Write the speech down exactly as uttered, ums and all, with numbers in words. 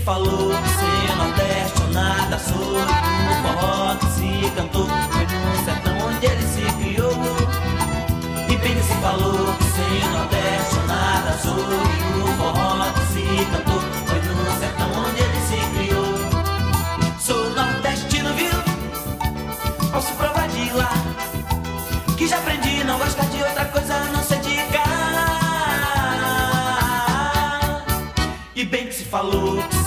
falou que ser nordeste ou nada sou. O forró que se cantou foi no sertão onde ele se criou. E bem que se falou que ser nordeste ou nada sou. E o forró que se cantou foi no sertão onde ele se criou. Sou nordestino, viu? Posso provar de lá, que já aprendi não gostar de outra coisa a não ser de cá. E bem que se falou que